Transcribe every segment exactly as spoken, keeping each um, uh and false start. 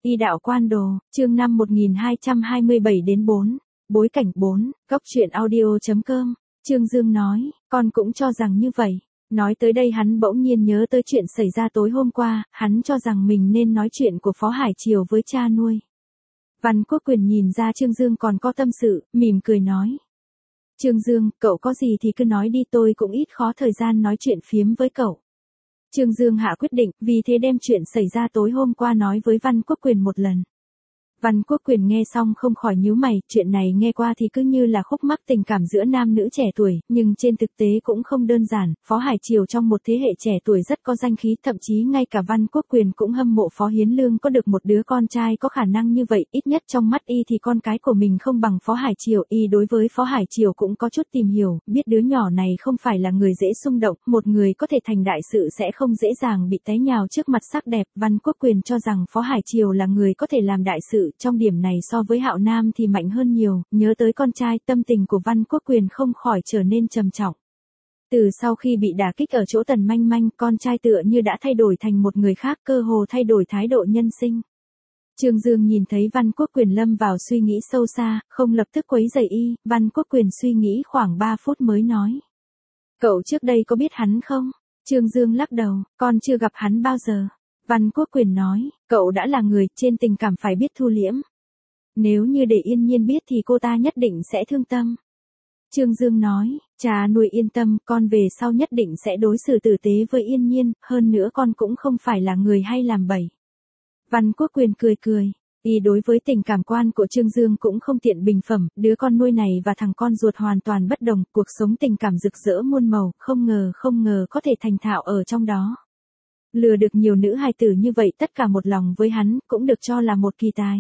Y đạo quan đồ, chương năm một nghìn hai trăm hai mươi bảy đến bốn. Bối cảnh bốn, góc truyện audio.com. Trương Dương nói, con cũng cho rằng như vậy. Nói tới đây hắn bỗng nhiên nhớ tới chuyện xảy ra tối hôm qua, hắn cho rằng mình nên nói chuyện của Phó Hải Triều với cha nuôi. Văn Quốc Quyền nhìn ra Trương Dương còn có tâm sự, mỉm cười nói. Trương Dương, cậu có gì thì cứ nói đi, tôi cũng ít khó thời gian nói chuyện phiếm với cậu. Trương Dương hạ quyết định, vì thế đem chuyện xảy ra tối hôm qua nói với Văn Quốc Quyền một lần. Văn Quốc Quyền nghe xong không khỏi nhíu mày, chuyện này nghe qua thì cứ như là khúc mắc tình cảm giữa nam nữ trẻ tuổi, nhưng trên thực tế cũng không đơn giản. Phó Hải Triều trong một thế hệ trẻ tuổi rất có danh khí, thậm chí ngay cả Văn Quốc Quyền cũng hâm mộ Phó Hiến Lương có được một đứa con trai có khả năng như vậy, ít nhất trong mắt y thì con cái của mình không bằng Phó Hải Triều. Y đối với Phó Hải Triều cũng có chút tìm hiểu, biết đứa nhỏ này không phải là người dễ xung động, một người có thể thành đại sự sẽ không dễ dàng bị té nhào trước mặt sắc đẹp. Văn Quốc Quyền cho rằng Phó Hải Triều là người có thể làm đại sự, trong điểm này so với Hạo Nam thì mạnh hơn nhiều. Nhớ tới con trai, tâm tình của Văn Quốc Quyền không khỏi trở nên trầm trọng. Từ sau khi bị đả kích ở chỗ Tần Manh Manh, con trai tựa như đã thay đổi thành một người khác, cơ hồ thay đổi thái độ nhân sinh. Trương Dương nhìn thấy Văn Quốc Quyền lâm vào suy nghĩ sâu xa, không lập tức quấy rầy y. Văn Quốc Quyền suy nghĩ khoảng ba phút mới nói. Cậu trước đây có biết hắn không? Trương Dương lắc đầu, con chưa gặp hắn bao giờ. Văn Quốc Quyền nói, cậu đã là người, trên tình cảm phải biết thu liễm. Nếu như để Yên Nhiên biết thì cô ta nhất định sẽ thương tâm. Trương Dương nói, cha nuôi yên tâm, con về sau nhất định sẽ đối xử tử tế với Yên Nhiên, hơn nữa con cũng không phải là người hay làm bậy. Văn Quốc Quyền cười cười, y đối với tình cảm quan của Trương Dương cũng không tiện bình phẩm, đứa con nuôi này và thằng con ruột hoàn toàn bất đồng, cuộc sống tình cảm rực rỡ muôn màu, không ngờ không ngờ có thể thành thạo ở trong đó. Lừa được nhiều nữ hài tử như vậy, tất cả một lòng với hắn, cũng được cho là một kỳ tài.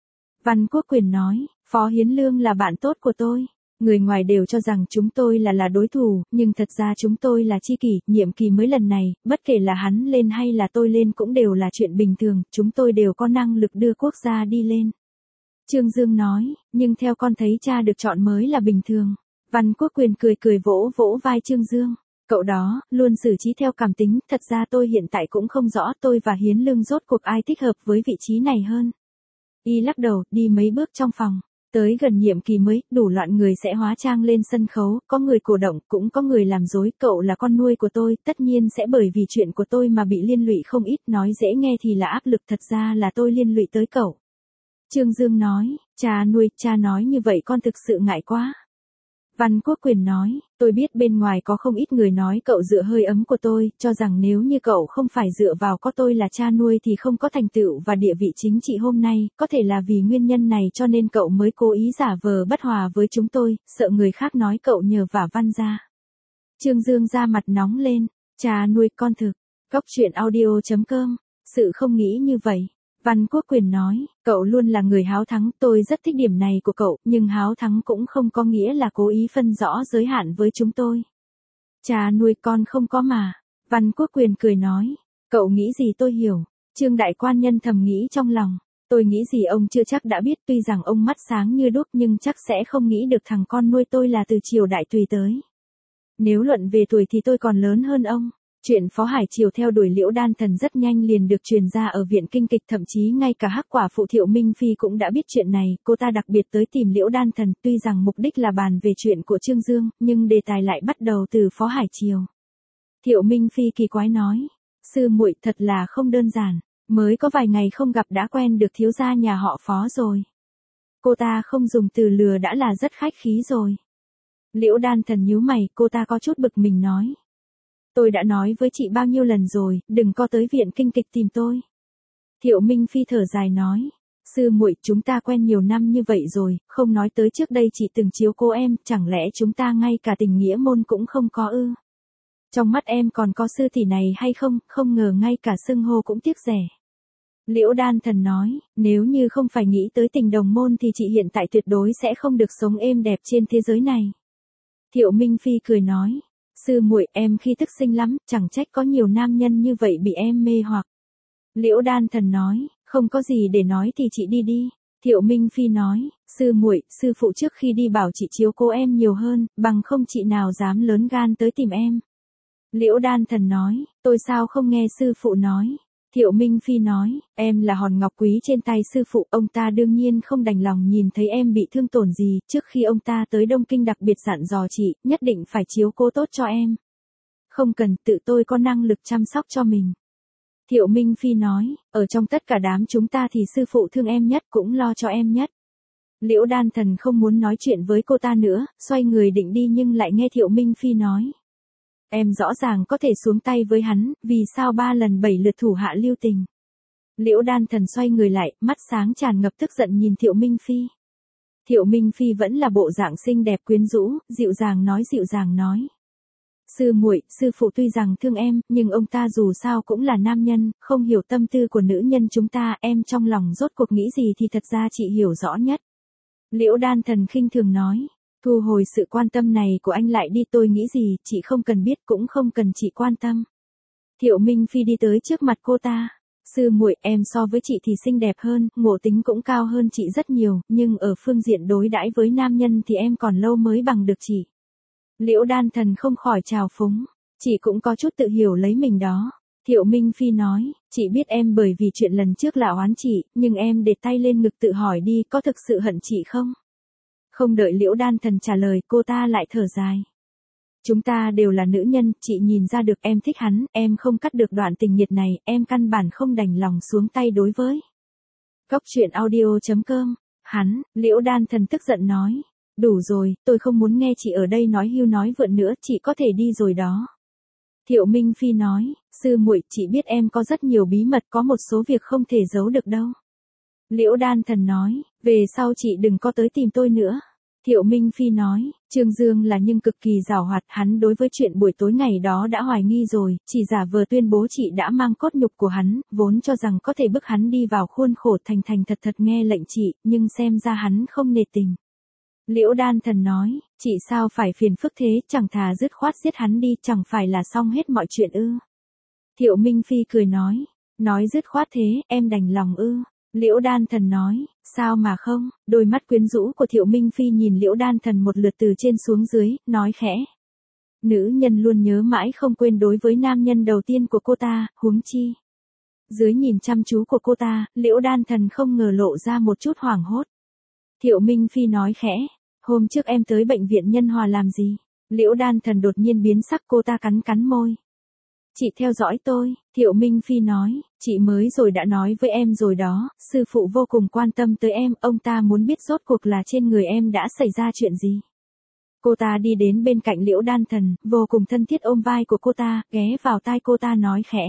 Văn Quốc Quyền nói, Phó Hiến Lương là bạn tốt của tôi. Người ngoài đều cho rằng chúng tôi là là đối thủ, nhưng thật ra chúng tôi là tri kỷ. Nhiệm kỳ mới lần này, bất kể là hắn lên hay là tôi lên cũng đều là chuyện bình thường, chúng tôi đều có năng lực đưa quốc gia đi lên. Trương Dương nói, nhưng theo con thấy cha được chọn mới là bình thường. Văn Quốc Quyền cười cười vỗ vỗ vai Trương Dương. Cậu đó, luôn xử trí theo cảm tính, thật ra tôi hiện tại cũng không rõ tôi và Hiến Lương rốt cuộc ai thích hợp với vị trí này hơn. Y lắc đầu, đi mấy bước trong phòng. Tới gần nhiệm kỳ mới, đủ loạn người sẽ hóa trang lên sân khấu, có người cổ động, cũng có người làm dối. Cậu là con nuôi của tôi, tất nhiên sẽ bởi vì chuyện của tôi mà bị liên lụy không ít, nói dễ nghe thì là áp lực, thật ra là tôi liên lụy tới cậu. Trương Dương nói, cha nuôi, cha nói như vậy con thực sự ngại quá. Văn Quốc Quyền nói, tôi biết bên ngoài có không ít người nói cậu dựa hơi ấm của tôi, cho rằng nếu như cậu không phải dựa vào có tôi là cha nuôi thì không có thành tựu và địa vị chính trị hôm nay, có thể là vì nguyên nhân này cho nên cậu mới cố ý giả vờ bất hòa với chúng tôi, sợ người khác nói cậu nhờ vả Văn gia. Trương Dương ra mặt nóng lên, cha nuôi con thực, góc truyện audio.com, sự không nghĩ như vậy. Văn Quốc Quyền nói, cậu luôn là người háo thắng, tôi rất thích điểm này của cậu, nhưng háo thắng cũng không có nghĩa là cố ý phân rõ giới hạn với chúng tôi. Cha nuôi con không có mà. Văn Quốc Quyền cười nói, cậu nghĩ gì tôi hiểu. Trương đại quan nhân thầm nghĩ trong lòng, tôi nghĩ gì ông chưa chắc đã biết, tuy rằng ông mắt sáng như đuốc nhưng chắc sẽ không nghĩ được thằng con nuôi tôi là từ triều đại Tùy tới. Nếu luận về tuổi thì tôi còn lớn hơn ông. Chuyện Phó Hải Triều theo đuổi Liễu Đan Thần rất nhanh liền được truyền ra ở viện kinh kịch, thậm chí ngay cả Hắc Quả phụ Thiệu Minh Phi cũng đã biết chuyện này, cô ta đặc biệt tới tìm Liễu Đan Thần, tuy rằng mục đích là bàn về chuyện của Trương Dương, nhưng đề tài lại bắt đầu từ Phó Hải Triều. Thiệu Minh Phi kỳ quái nói, sư muội thật là không đơn giản, mới có vài ngày không gặp đã quen được thiếu gia nhà họ Phó rồi. Cô ta không dùng từ lừa đã là rất khách khí rồi. Liễu Đan Thần nhíu mày, cô ta có chút bực mình nói. Tôi đã nói với chị bao nhiêu lần rồi, đừng có tới viện kinh kịch tìm tôi. Thiệu Minh Phi thở dài nói, sư muội, chúng ta quen nhiều năm như vậy rồi, không nói tới trước đây chị từng chiếu cố em, chẳng lẽ chúng ta ngay cả tình nghĩa môn cũng không có ư? Trong mắt em còn có sư tỷ này hay không, không ngờ ngay cả xưng hô cũng tiếc rẻ. Liễu Đan Thần nói, nếu như không phải nghĩ tới tình đồng môn thì chị hiện tại tuyệt đối sẽ không được sống êm đẹp trên thế giới này. Thiệu Minh Phi cười nói, sư muội, em khi thức xinh lắm, chẳng trách có nhiều nam nhân như vậy bị em mê hoặc. Liễu Đan Thần nói, không có gì để nói thì chị đi đi. Thiệu Minh Phi nói, sư muội, sư phụ trước khi đi bảo chị chiếu cố em nhiều hơn, bằng không chị nào dám lớn gan tới tìm em. Liễu Đan Thần nói, tôi sao không nghe sư phụ nói. Thiệu Minh Phi nói, em là hòn ngọc quý trên tay sư phụ, ông ta đương nhiên không đành lòng nhìn thấy em bị thương tổn gì, trước khi ông ta tới Đông Kinh đặc biệt dặn dò chị, nhất định phải chiếu cố tốt cho em. Không cần, tự tôi có năng lực chăm sóc cho mình. Thiệu Minh Phi nói, ở trong tất cả đám chúng ta thì sư phụ thương em nhất, cũng lo cho em nhất. Liễu Đan Thần không muốn nói chuyện với cô ta nữa, xoay người định đi nhưng lại nghe Thiệu Minh Phi nói. Em rõ ràng có thể xuống tay với hắn, vì sao ba lần bảy lượt thủ hạ lưu tình. Liễu Đan Thần xoay người lại, mắt sáng tràn ngập tức giận nhìn Thiệu Minh Phi. Thiệu Minh Phi vẫn là bộ dạng xinh đẹp quyến rũ, dịu dàng nói dịu dàng nói. Sư muội, sư phụ tuy rằng thương em, nhưng ông ta dù sao cũng là nam nhân, không hiểu tâm tư của nữ nhân chúng ta, em trong lòng rốt cuộc nghĩ gì thì thật ra chị hiểu rõ nhất. Liễu Đan Thần khinh thường nói, thu hồi sự quan tâm này của anh lại đi, tôi nghĩ gì, chị không cần biết cũng không cần chị quan tâm. Thiệu Minh Phi đi tới trước mặt cô ta, sư muội, em so với chị thì xinh đẹp hơn, ngộ tính cũng cao hơn chị rất nhiều, nhưng ở phương diện đối đãi với nam nhân thì em còn lâu mới bằng được chị. Liễu Đan Thần không khỏi trào phúng, chị cũng có chút tự hiểu lấy mình đó. Thiệu Minh Phi nói, chị biết em bởi vì chuyện lần trước là oán chị, nhưng em để tay lên ngực tự hỏi đi, có thực sự hận chị không? Không đợi Liễu Đan Thần trả lời, cô ta lại thở dài. Chúng ta đều là nữ nhân, chị nhìn ra được em thích hắn, em không cắt được đoạn tình nghiệt này, em căn bản không đành lòng xuống tay đối với. Cốc truyện audio chấm com, hắn, Liễu Đan Thần tức giận nói. Đủ rồi, tôi không muốn nghe chị ở đây nói hưu nói vượn nữa, chị có thể đi rồi đó. Thiệu Minh Phi nói, sư muội, chị biết em có rất nhiều bí mật, có một số việc không thể giấu được đâu. Liễu Đan Thần nói, về sau chị đừng có tới tìm tôi nữa. Thiệu Minh Phi nói, Trương Dương là nhưng cực kỳ giàu hoạt, hắn đối với chuyện buổi tối ngày đó đã hoài nghi rồi, chỉ giả vờ tuyên bố chị đã mang cốt nhục của hắn, vốn cho rằng có thể bức hắn đi vào khuôn khổ thành thành thật thật nghe lệnh chị, nhưng xem ra hắn không nề tình. Liễu Đan Thần nói, chị sao phải phiền phức thế, chẳng thà dứt khoát giết hắn đi, chẳng phải là xong hết mọi chuyện ư. Thiệu Minh Phi cười nói, nói dứt khoát thế, em đành lòng ư. Liễu Đan Thần nói, sao mà không, đôi mắt quyến rũ của Thiệu Minh Phi nhìn Liễu Đan Thần một lượt từ trên xuống dưới, nói khẽ. Nữ nhân luôn nhớ mãi không quên đối với nam nhân đầu tiên của cô ta, huống chi. Dưới nhìn chăm chú của cô ta, Liễu Đan Thần không ngờ lộ ra một chút hoảng hốt. Thiệu Minh Phi nói khẽ, hôm trước em tới bệnh viện Nhân Hòa làm gì? Liễu Đan Thần đột nhiên biến sắc, cô ta cắn cắn môi. Chị theo dõi tôi, Thiệu Minh Phi nói, chị mới rồi đã nói với em rồi đó, sư phụ vô cùng quan tâm tới em, ông ta muốn biết rốt cuộc là trên người em đã xảy ra chuyện gì. Cô ta đi đến bên cạnh Liễu Đan Thần, vô cùng thân thiết ôm vai của cô ta, ghé vào tai cô ta nói khẽ.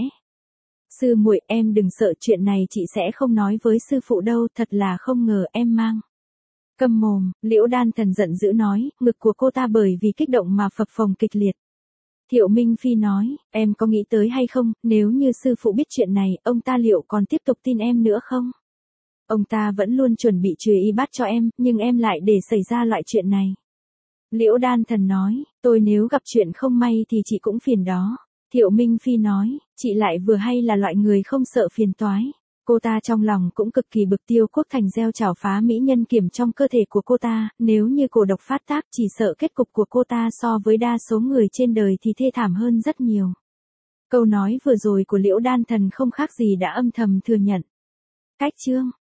Sư muội, em đừng sợ, chuyện này chị sẽ không nói với sư phụ đâu, thật là không ngờ em mang. Câm mồm, Liễu Đan Thần giận dữ nói, ngực của cô ta bởi vì kích động mà phập phồng kịch liệt. Thiệu Minh Phi nói, em có nghĩ tới hay không, nếu như sư phụ biết chuyện này, ông ta liệu còn tiếp tục tin em nữa không? Ông ta vẫn luôn chuẩn bị chùy y bát cho em, nhưng em lại để xảy ra loại chuyện này. Liễu Đan Thần nói, tôi nếu gặp chuyện không may thì chị cũng phiền đó. Thiệu Minh Phi nói, chị lại vừa hay là loại người không sợ phiền toái. Cô ta trong lòng cũng cực kỳ bực, Tiêu Quốc Thành gieo chảo phá mỹ nhân kiểm trong cơ thể của cô ta, nếu như cổ độc phát tác chỉ sợ kết cục của cô ta so với đa số người trên đời thì thê thảm hơn rất nhiều. Câu nói vừa rồi của Liễu Đan Thần không khác gì đã âm thầm thừa nhận. Cách chương